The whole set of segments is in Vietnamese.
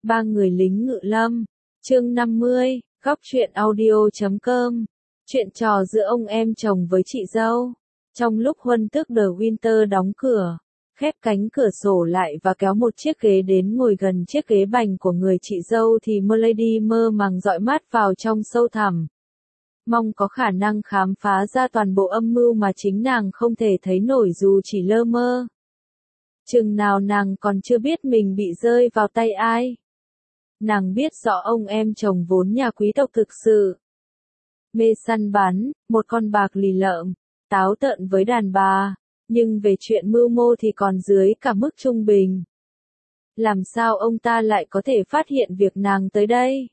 Ba người lính ngự lâm. Chương 50, góc truyện audio.com. Chuyện trò giữa ông em chồng với chị dâu. Trong lúc Huân Tước de Winter đóng cửa, khép cánh cửa sổ lại và kéo một chiếc ghế đến ngồi gần chiếc ghế bành của người chị dâu thì Milady mơ màng dõi mắt vào trong sâu thẳm. Mong có khả năng khám phá ra toàn bộ âm mưu mà chính nàng không thể thấy nổi dù chỉ lơ mơ. Chừng nào nàng còn chưa biết mình bị rơi vào tay ai. Nàng biết rõ ông em chồng vốn nhà quý tộc thực sự. Mê săn bắn, một con bạc lì lợm, táo tợn với đàn bà, nhưng về chuyện mưu mô thì còn dưới cả mức trung bình. Làm sao ông ta lại có thể phát hiện việc nàng tới đây?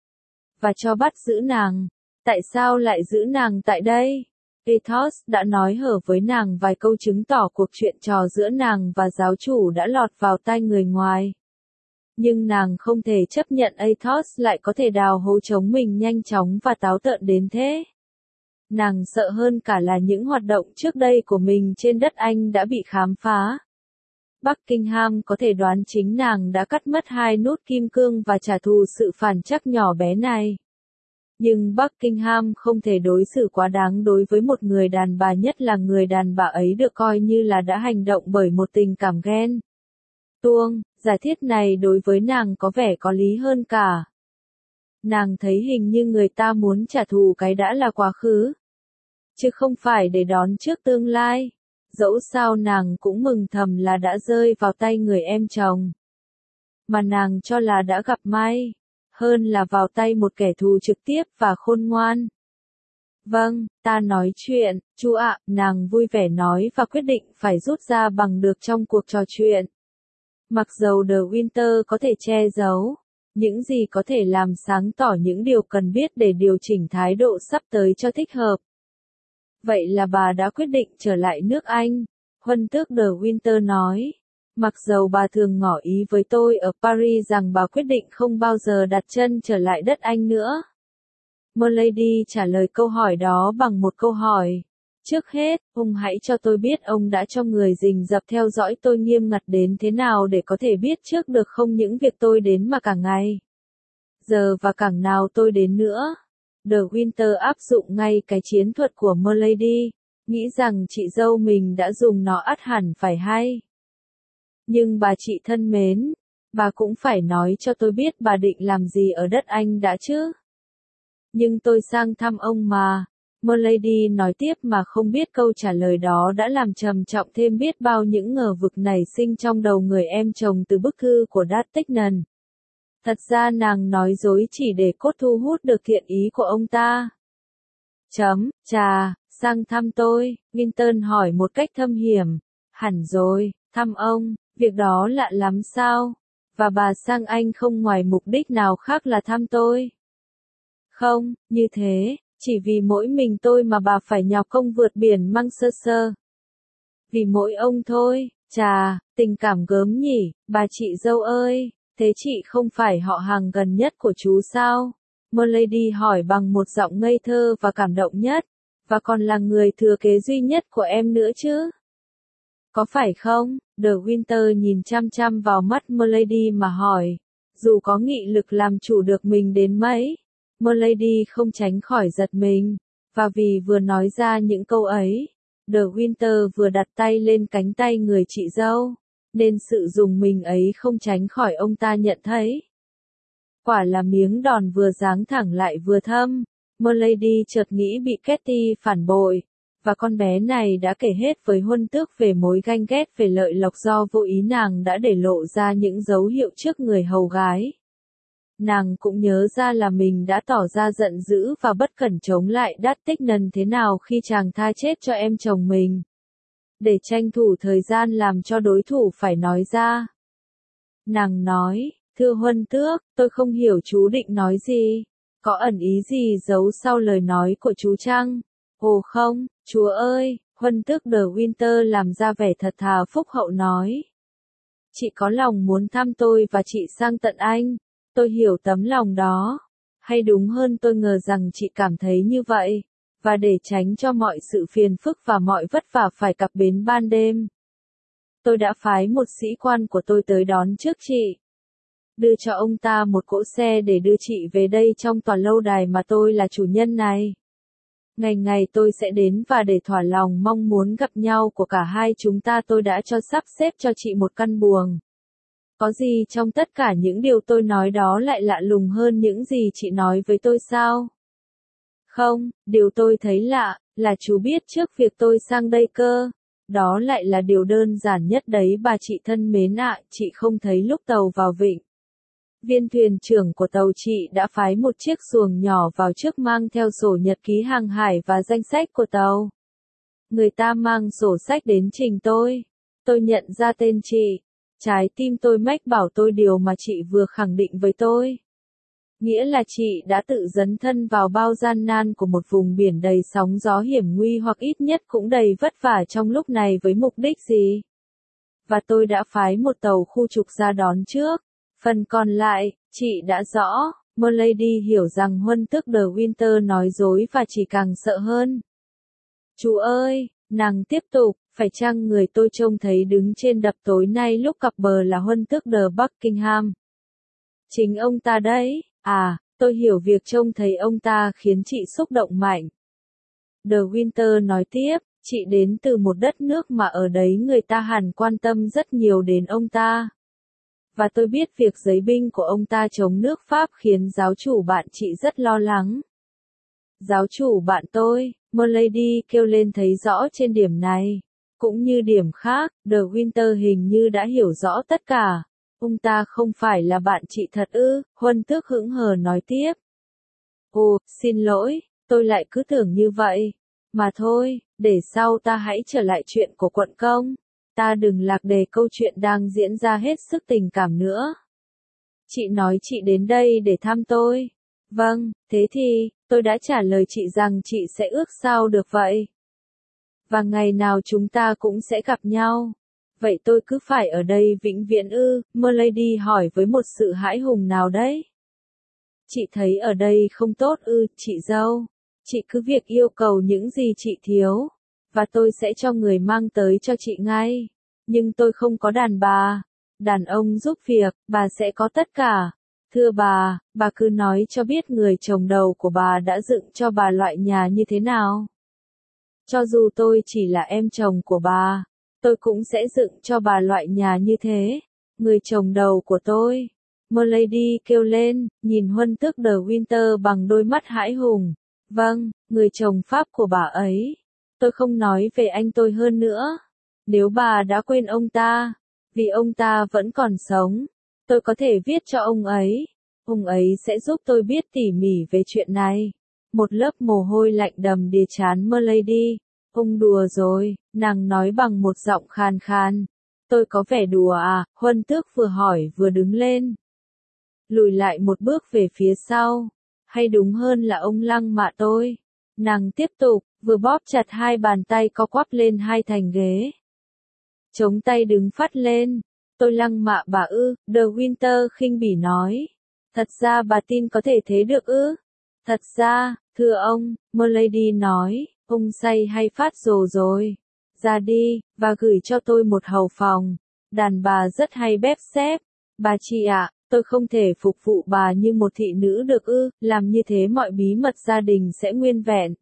Và cho bắt giữ nàng. Tại sao lại giữ nàng tại đây? Athos đã nói hở với nàng vài câu chứng tỏ cuộc chuyện trò giữa nàng và giáo chủ đã lọt vào tai người ngoài. Nhưng nàng không thể chấp nhận Athos lại có thể đào hố chống mình nhanh chóng và táo tợn đến thế. Nàng sợ hơn cả là những hoạt động trước đây của mình trên đất Anh đã bị khám phá. Buckingham có thể đoán chính nàng đã cắt mất 2 nút kim cương và trả thù sự phản trắc nhỏ bé này. Nhưng Buckingham không thể đối xử quá đáng đối với một người đàn bà, nhất là người đàn bà ấy được coi như là đã hành động bởi một tình cảm ghen tuông. Giả thiết này đối với nàng có vẻ có lý hơn cả. Nàng thấy hình như người ta muốn trả thù cái đã là quá khứ, chứ không phải để đón trước tương lai. Dẫu sao nàng cũng mừng thầm là đã rơi vào tay người em chồng mà nàng cho là đã gặp may, hơn là vào tay một kẻ thù trực tiếp và khôn ngoan. Vâng, ta nói chuyện, chú ạ, nàng vui vẻ nói và quyết định phải rút ra bằng được trong cuộc trò chuyện. Mặc dầu de Winter có thể che giấu những gì có thể làm sáng tỏ những điều cần biết để điều chỉnh thái độ sắp tới cho thích hợp. Vậy là bà đã quyết định trở lại nước Anh, Huân Tước de Winter nói. Mặc dầu bà thường ngỏ ý với tôi ở Paris rằng bà quyết định không bao giờ đặt chân trở lại đất Anh nữa. Milady trả lời câu hỏi đó bằng một câu hỏi. Trước hết, ông hãy cho tôi biết ông đã cho người rình rập theo dõi tôi nghiêm ngặt đến thế nào để có thể biết trước được không những việc tôi đến mà cả ngày. Giờ và cảng nào tôi đến nữa. De Winter áp dụng ngay cái chiến thuật của Milady, nghĩ rằng chị dâu mình đã dùng nó ắt hẳn phải hay. Nhưng bà chị thân mến, bà cũng phải nói cho tôi biết bà định làm gì ở đất Anh đã chứ. Nhưng tôi sang thăm ông mà. Milady nói tiếp mà không biết câu trả lời đó đã làm trầm trọng thêm biết bao những ngờ vực nảy sinh trong đầu người em chồng từ bức thư của D'Artagnan. Thật ra nàng nói dối chỉ để cốt thu hút được thiện ý của ông ta. Chà, sang thăm tôi, Winton hỏi một cách thâm hiểm. Hẳn rồi, thăm ông, việc đó lạ lắm sao? Và bà sang Anh không ngoài mục đích nào khác là thăm tôi? Không, như thế, chỉ vì mỗi mình tôi mà bà phải nhọc công vượt biển Manchester. Vì mỗi ông thôi, chà, tình cảm gớm nhỉ, bà chị dâu ơi, thế chị không phải họ hàng gần nhất của chú sao? Milady hỏi bằng một giọng ngây thơ và cảm động nhất, và còn là người thừa kế duy nhất của em nữa chứ? Có phải không? De Winter nhìn chăm chăm vào mắt Milady mà hỏi. Dù có nghị lực làm chủ được mình đến mấy, Milady không tránh khỏi giật mình, và vì vừa nói ra những câu ấy, De Winter vừa đặt tay lên cánh tay người chị dâu, nên sự dùng mình ấy không tránh khỏi ông ta nhận thấy. Quả là miếng đòn vừa giáng thẳng lại vừa thâm. Milady chợt nghĩ bị Ketty phản bội, và con bé này đã kể hết với Huân Tước về mối ganh ghét về lợi lộc do vô ý nàng đã để lộ ra những dấu hiệu trước người hầu gái. Nàng cũng nhớ ra là mình đã tỏ ra giận dữ và bất cẩn chống lại D'Artagnan thế nào khi chàng tha chết cho em chồng mình. Để tranh thủ thời gian làm cho đối thủ phải nói ra. Nàng nói, thưa Huân Tước, tôi không hiểu chú định nói gì. Có ẩn ý gì giấu sau lời nói của chú chăng? Ồ không, chúa ơi, Huân Tước de Winter làm ra vẻ thật thà phúc hậu nói. Chị có lòng muốn thăm tôi và chị sang tận Anh. Tôi hiểu tấm lòng đó. Hay đúng hơn tôi ngờ rằng chị cảm thấy như vậy. Và để tránh cho mọi sự phiền phức và mọi vất vả phải cập bến ban đêm, tôi đã phái một sĩ quan của tôi tới đón trước chị. đưa cho ông ta một cỗ xe để đưa chị về đây trong tòa lâu đài mà tôi là chủ nhân này. Ngày ngày tôi sẽ đến và để thỏa lòng mong muốn gặp nhau của cả hai chúng ta tôi đã cho sắp xếp cho chị một căn buồng. Có gì trong tất cả những điều tôi nói đó lại lạ lùng hơn những gì chị nói với tôi sao? Không, điều tôi thấy lạ, là chú biết trước việc tôi sang đây cơ. Đó lại là điều đơn giản nhất đấy bà chị thân mến ạ, chị không thấy lúc tàu vào vịnh. Viên thuyền trưởng của tàu chị đã phái một chiếc xuồng nhỏ vào trước mang theo sổ nhật ký hàng hải và danh sách của tàu. Người ta mang sổ sách đến trình tôi. Tôi nhận ra tên chị. Trái tim tôi mách bảo tôi điều mà chị vừa khẳng định với tôi. Nghĩa là chị đã tự dấn thân vào bao gian nan của một vùng biển đầy sóng gió hiểm nguy hoặc ít nhất cũng đầy vất vả trong lúc này với mục đích gì. Và tôi đã phái một tàu khu trục ra đón trước. Phần còn lại, chị đã rõ, Milady hiểu rằng Huân tức De Winter nói dối và chỉ càng sợ hơn. Chú ơi, nàng tiếp tục, phải chăng người tôi trông thấy đứng trên đập tối nay lúc cặp bờ là Huân tức De Buckingham? Chính ông ta đấy, à, tôi hiểu việc trông thấy ông ta khiến chị xúc động mạnh. De Winter nói tiếp, chị đến từ một đất nước mà ở đấy người ta hẳn quan tâm rất nhiều đến ông ta. Và tôi biết việc giấy binh của ông ta chống nước Pháp khiến giáo chủ bạn chị rất lo lắng. Giáo chủ bạn tôi, Milady kêu lên thấy rõ trên điểm này. Cũng như điểm khác, De Winter hình như đã hiểu rõ tất cả. Ông ta không phải là bạn chị thật ư, Huân tước hững hờ nói tiếp. Ồ, xin lỗi, tôi lại cứ tưởng như vậy. Mà thôi, để sau ta hãy trở lại chuyện của quận công. Ta đừng lạc đề câu chuyện đang diễn ra hết sức tình cảm nữa. Chị nói chị đến đây để thăm tôi. Vâng, thế thì, tôi đã trả lời chị rằng chị sẽ ước sao được vậy. Và ngày nào chúng ta cũng sẽ gặp nhau. Vậy tôi cứ phải ở đây vĩnh viễn ư? Milady hỏi với một sự hãi hùng nào đấy. Chị thấy ở đây không tốt ư, chị dâu. Chị cứ việc yêu cầu những gì chị thiếu. Và tôi sẽ cho người mang tới cho chị ngay. Nhưng tôi không có đàn bà. Đàn ông giúp việc, bà sẽ có tất cả. Thưa bà cứ nói cho biết người chồng đầu của bà đã dựng cho bà loại nhà như thế nào. Cho dù tôi chỉ là em chồng của bà, tôi cũng sẽ dựng cho bà loại nhà như thế. Người chồng đầu của tôi. Milady kêu lên, nhìn Huân tước De Winter bằng đôi mắt hãi hùng. Vâng, người chồng Pháp của bà ấy. Tôi không nói về anh tôi hơn nữa. Nếu bà đã quên ông ta, vì ông ta vẫn còn sống, tôi có thể viết cho ông ấy. Ông ấy sẽ giúp tôi biết tỉ mỉ về chuyện này. Một lớp mồ hôi lạnh đầm đìa trán Milady. Ông đùa rồi, nàng nói bằng một giọng khàn khàn. Tôi có vẻ đùa à? Huân tước vừa hỏi vừa đứng lên. Lùi lại một bước về phía sau. Hay đúng hơn là ông lăng mạ tôi. Nàng tiếp tục, vừa bóp chặt hai bàn tay co quắp lên hai thành ghế. Chống tay đứng phắt lên. Tôi lăng mạ bà ư? De Winter khinh bỉ nói. Thật ra bà tin có thể thế được ư? Thật ra, thưa ông, Milady nói, ông say hay phát rồ rồi. Ra đi, và gửi cho tôi một hầu phòng. Đàn bà rất hay bếp xếp. Bà chị ạ, tôi không thể phục vụ bà như một thị nữ được ư, làm như thế mọi bí mật gia đình sẽ nguyên vẹn.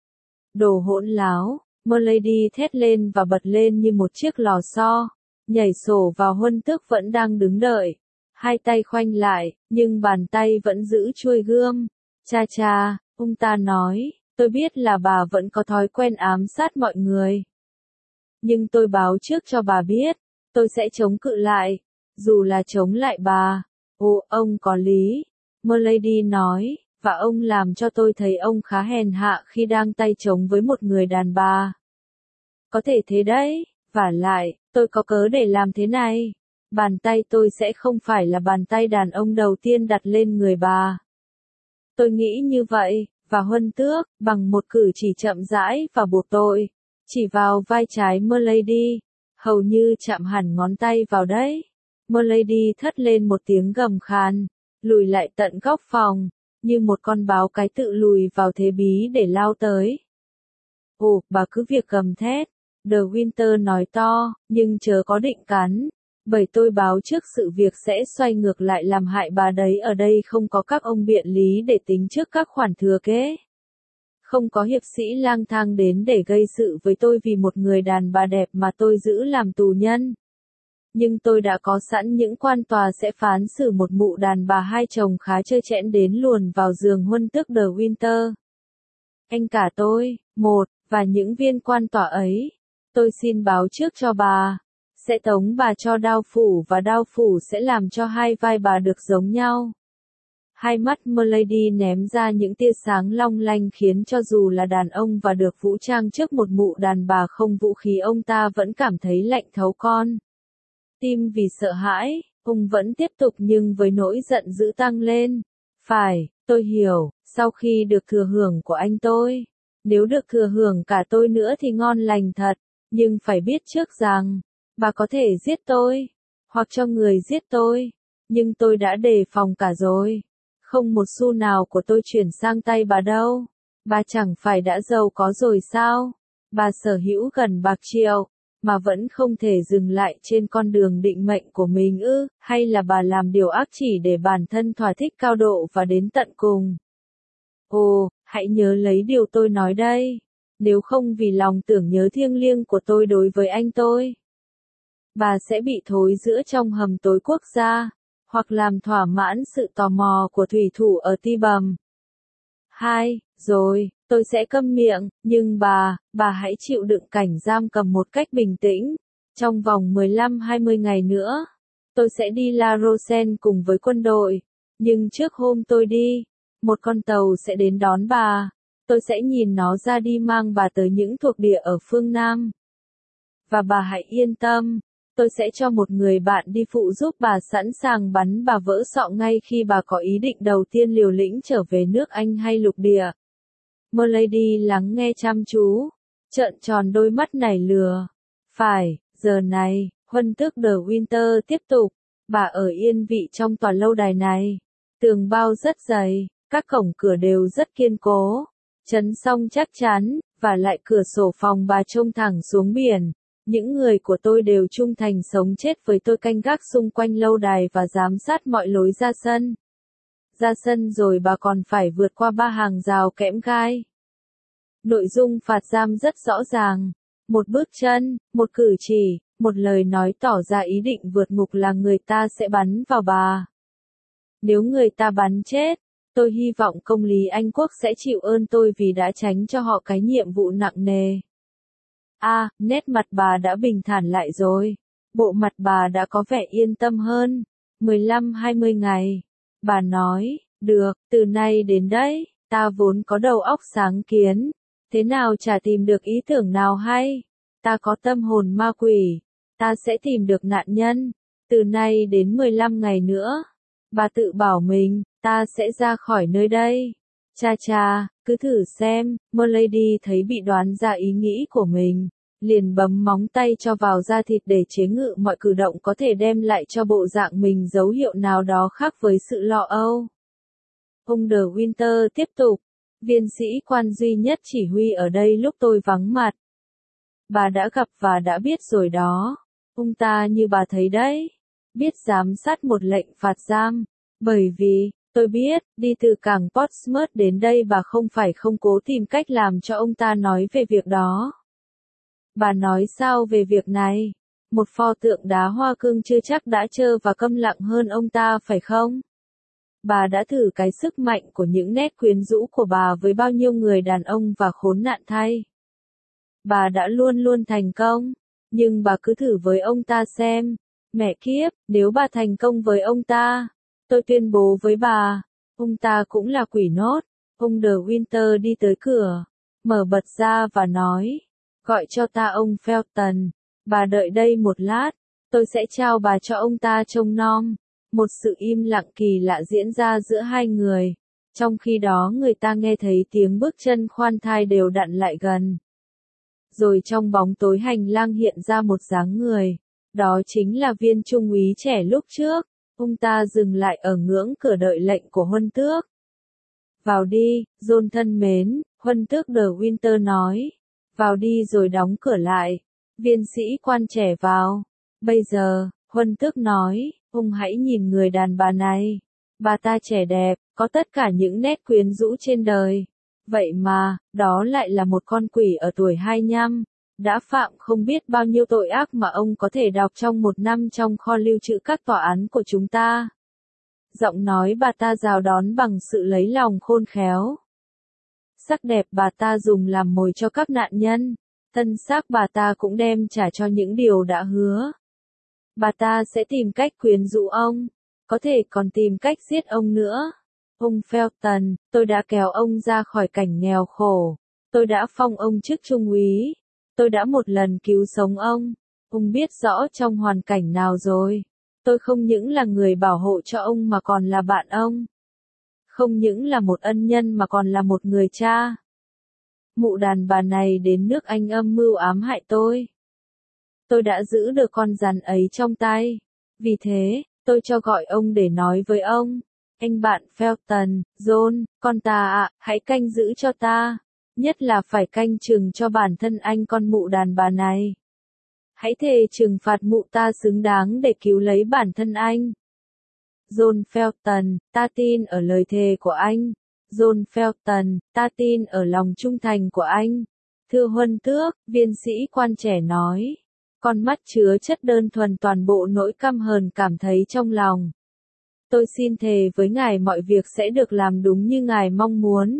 Đồ hỗn láo, Milady thét lên và bật lên như một chiếc lò xo, nhảy sổ vào Huân tước vẫn đang đứng đợi. Hai tay khoanh lại, nhưng bàn tay vẫn giữ chuôi gươm. Cha cha, ông ta nói, tôi biết là bà vẫn có thói quen ám sát mọi người. Nhưng tôi báo trước cho bà biết, tôi sẽ chống cự lại, dù là chống lại bà. Ồ, ông có lý, Milady nói, và ông làm cho tôi thấy ông khá hèn hạ khi đang tay chống với một người đàn bà. Có thể thế đấy, vả lại, tôi có cớ để làm thế này. Bàn tay tôi sẽ không phải là bàn tay đàn ông đầu tiên đặt lên người bà. Tôi nghĩ như vậy, và Huân tước, bằng một cử chỉ chậm rãi và buộc tội, chỉ vào vai trái Milady, hầu như chạm hẳn ngón tay vào đấy. Milady thét lên một tiếng gầm khàn, lùi lại tận góc phòng, như một con báo cái tự lùi vào thế bí để lao tới. Ồ, bà cứ việc gầm thét, De Winter nói to, nhưng chớ có định cắn. Bởi tôi báo trước sự việc sẽ xoay ngược lại làm hại bà đấy, ở đây không có các ông biện lý để tính trước các khoản thừa kế. Không có hiệp sĩ lang thang đến để gây sự với tôi vì một người đàn bà đẹp mà tôi giữ làm tù nhân. Nhưng tôi đã có sẵn những quan tòa sẽ phán xử một mụ đàn bà hai chồng khá trơ trẽn đến luồn vào giường Huân Tước de Winter. Anh cả tôi, và những viên quan tòa ấy, tôi xin báo trước cho bà, sẽ tống bà cho đao phủ và đao phủ sẽ làm cho hai vai bà được giống nhau. Hai mắt Milady ném ra những tia sáng long lanh khiến cho dù là đàn ông và được vũ trang trước một mụ đàn bà không vũ khí ông ta vẫn cảm thấy lạnh thấu con tim vì sợ hãi, ông vẫn tiếp tục nhưng với nỗi giận dữ tăng lên. Phải, tôi hiểu, sau khi được thừa hưởng của anh tôi, nếu được thừa hưởng cả tôi nữa thì ngon lành thật, nhưng phải biết trước rằng, bà có thể giết tôi, hoặc cho người giết tôi, nhưng tôi đã đề phòng cả rồi. Không một xu nào của tôi chuyển sang tay bà đâu. Bà chẳng phải đã giàu có rồi sao? Bà sở hữu gần bạc triệu, mà vẫn không thể dừng lại trên con đường định mệnh của mình ư, hay là bà làm điều ác chỉ để bản thân thỏa thích cao độ và đến tận cùng? Ồ, hãy nhớ lấy điều tôi nói đây. Nếu không vì lòng tưởng nhớ thiêng liêng của tôi đối với anh tôi, bà sẽ bị thối rữa trong hầm tối quốc gia, hoặc làm thỏa mãn sự tò mò của thủy thủ ở Ti Bầm. Rồi, tôi sẽ câm miệng, nhưng bà hãy chịu đựng cảnh giam cầm một cách bình tĩnh. Trong vòng 15-20 ngày nữa, tôi sẽ đi La Rochelle cùng với quân đội. Nhưng trước hôm tôi đi, một con tàu sẽ đến đón bà. Tôi sẽ nhìn nó ra đi mang bà tới những thuộc địa ở phương Nam. Và bà hãy yên tâm. Tôi sẽ cho một người bạn đi phụ giúp bà sẵn sàng bắn bà vỡ sọ ngay khi bà có ý định đầu tiên liều lĩnh trở về nước Anh hay lục địa. Milady lắng nghe chăm chú, trợn tròn đôi mắt nảy lửa. Phải, giờ này, Huân Tước de Winter tiếp tục. Bà ở yên vị trong tòa lâu đài này. Tường bao rất dày, các cổng cửa đều rất kiên cố. Chấn song chắc chắn, và lại cửa sổ phòng bà trông thẳng xuống biển. Những người của tôi đều trung thành sống chết với tôi, canh gác xung quanh lâu đài và giám sát mọi lối ra sân. Ra sân rồi bà còn phải vượt qua 3 hàng rào kẽm gai. Nội dung phạt giam rất rõ ràng. Một bước chân, một cử chỉ, một lời nói tỏ ra ý định vượt ngục là người ta sẽ bắn vào bà. Nếu người ta bắn chết, tôi hy vọng công lý Anh quốc sẽ chịu ơn tôi vì đã tránh cho họ cái nhiệm vụ nặng nề. Nét mặt bà đã bình thản lại rồi. Bộ mặt bà đã có vẻ yên tâm hơn. 15-20 ngày. Bà nói, được, từ nay đến đấy, ta vốn có đầu óc sáng kiến. Thế nào chả tìm được ý tưởng nào hay. Ta có tâm hồn ma quỷ. Ta sẽ tìm được nạn nhân. Từ nay đến 15 ngày nữa. Bà tự bảo mình, ta sẽ ra khỏi nơi đây. Cha, cứ thử xem. Milady thấy bị đoán ra ý nghĩ của mình. Liền bấm móng tay cho vào da thịt để chế ngự mọi cử động có thể đem lại cho bộ dạng mình dấu hiệu nào đó khác với sự lo âu. Ông de Winter tiếp tục. Viên sĩ quan duy nhất chỉ huy ở đây lúc tôi vắng mặt. Bà đã gặp và đã biết rồi đó. Ông ta như bà thấy đấy. Biết giám sát một lệnh phạt giam. Bởi vì, tôi biết, đi từ cảng Portsmouth đến đây bà không phải không cố tìm cách làm cho ông ta nói về việc đó. Bà nói sao về việc này? Một pho tượng đá hoa cương chưa chắc đã trơ và câm lặng hơn ông ta phải không? Bà đã thử cái sức mạnh của những nét quyến rũ của bà với bao nhiêu người đàn ông và khốn nạn thay. Bà đã luôn luôn thành công, nhưng bà cứ thử với ông ta xem. Mẹ kiếp, nếu bà thành công với ông ta, tôi tuyên bố với bà, ông ta cũng là quỷ nốt. Ông de Winter đi tới cửa, mở bật ra và nói, gọi cho ta ông Felton. Bà đợi đây một lát, tôi sẽ trao bà cho ông ta trông nom. Một sự im lặng kỳ lạ diễn ra giữa hai người. Trong khi đó người ta nghe thấy tiếng bước chân khoan thai đều đặn lại gần. Rồi trong bóng tối hành lang hiện ra một dáng người. Đó chính là viên trung úy trẻ lúc trước. Ông ta dừng lại ở ngưỡng cửa đợi lệnh của Huân Tước. Vào đi, John thân mến, Huân Tước de Winter nói. Vào đi rồi đóng cửa lại. Viên sĩ quan trẻ vào. Bây giờ, Huân Tước nói, ông hãy nhìn người đàn bà này. Bà ta trẻ đẹp, có tất cả những nét quyến rũ trên đời. Vậy mà, đó lại là một con quỷ ở tuổi 25, đã phạm không biết bao nhiêu tội ác mà ông có thể đọc trong một năm trong kho lưu trữ các tòa án của chúng ta. Giọng nói bà ta rào đón bằng sự lấy lòng khôn khéo. Sắc đẹp bà ta dùng làm mồi cho các nạn nhân, thân xác bà ta cũng đem trả cho những điều đã hứa. Bà ta sẽ tìm cách quyến rũ ông, có thể còn tìm cách giết ông nữa. Ông Felton, tôi đã kéo ông ra khỏi cảnh nghèo khổ. Tôi đã phong ông chức trung úy. Tôi đã một lần cứu sống ông. Ông biết rõ trong hoàn cảnh nào rồi. Tôi không những là người bảo hộ cho ông mà còn là bạn ông. Không những là một ân nhân mà còn là một người cha. Mụ đàn bà này đến nước Anh âm mưu ám hại tôi. Tôi đã giữ được con rắn ấy trong tay. Vì thế, tôi cho gọi ông để nói với ông. Anh bạn Felton, John, con ta ạ, hãy canh giữ cho ta. Nhất là phải canh chừng cho bản thân anh con mụ đàn bà này. Hãy thề trừng phạt mụ ta xứng đáng để cứu lấy bản thân anh. John Felton, ta tin ở lời thề của anh. John Felton, ta tin ở lòng trung thành của anh. Thưa Huân Tước, viên sĩ quan trẻ nói. Con mắt chứa chất đơn thuần toàn bộ nỗi căm hờn cảm thấy trong lòng. Tôi xin thề với ngài mọi việc sẽ được làm đúng như ngài mong muốn.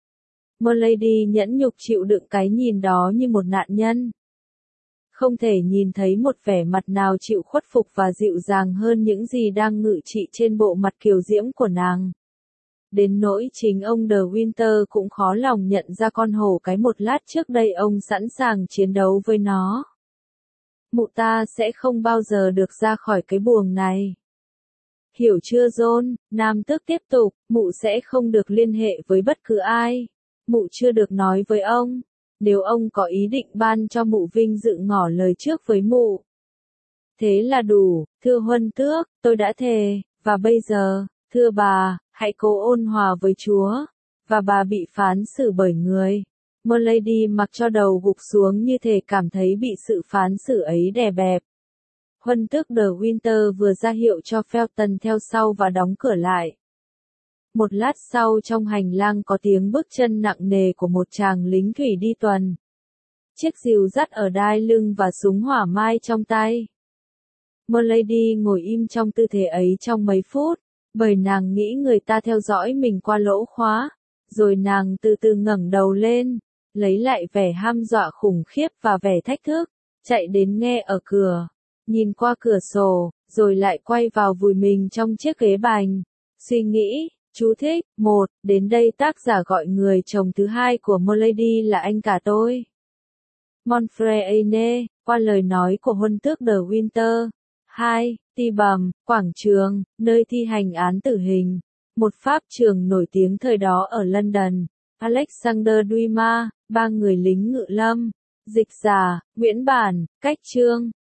Milady nhẫn nhục chịu đựng cái nhìn đó như một nạn nhân. Không thể nhìn thấy một vẻ mặt nào chịu khuất phục và dịu dàng hơn những gì đang ngự trị trên bộ mặt kiều diễm của nàng. Đến nỗi chính ông De Winter cũng khó lòng nhận ra con hổ cái một lát trước đây ông sẵn sàng chiến đấu với nó. Mụ ta sẽ không bao giờ được ra khỏi cái buồng này. Hiểu chưa John? Nam tước tiếp tục, mụ sẽ không được liên hệ với bất cứ ai. Mụ chưa được nói với ông. Nếu ông có ý định ban cho mụ vinh dự ngỏ lời trước với mụ. Thế là đủ, thưa Huân Tước, tôi đã thề, và bây giờ, thưa bà, hãy cố ôn hòa với Chúa. Và bà bị phán xử bởi người. Milady mặc cho đầu gục xuống như thể cảm thấy bị sự phán xử ấy đè bẹp. Huân Tước De Winter vừa ra hiệu cho Felton theo sau và đóng cửa lại. Một lát sau trong hành lang có tiếng bước chân nặng nề của một chàng lính thủy đi tuần. Chiếc rìu dắt ở đai lưng và súng hỏa mai trong tay. Milady ngồi im trong tư thế ấy trong mấy phút, bởi nàng nghĩ người ta theo dõi mình qua lỗ khóa. Rồi nàng từ từ ngẩng đầu lên, lấy lại vẻ ham dọa khủng khiếp và vẻ thách thức, chạy đến nghe ở cửa, nhìn qua cửa sổ, rồi lại quay vào vùi mình trong chiếc ghế bành. Suy nghĩ, chú thích, 1, đến đây tác giả gọi người chồng thứ hai của Milady là anh cả tôi. Montfreyne, qua lời nói của Huân Tước De Winter. 2, Tibam, quảng trường, nơi thi hành án tử hình. Một pháp trường nổi tiếng thời đó ở London. Alexander Dumas, 3 người lính ngự lâm. Dịch giả, Nguyễn Bản, cách chương.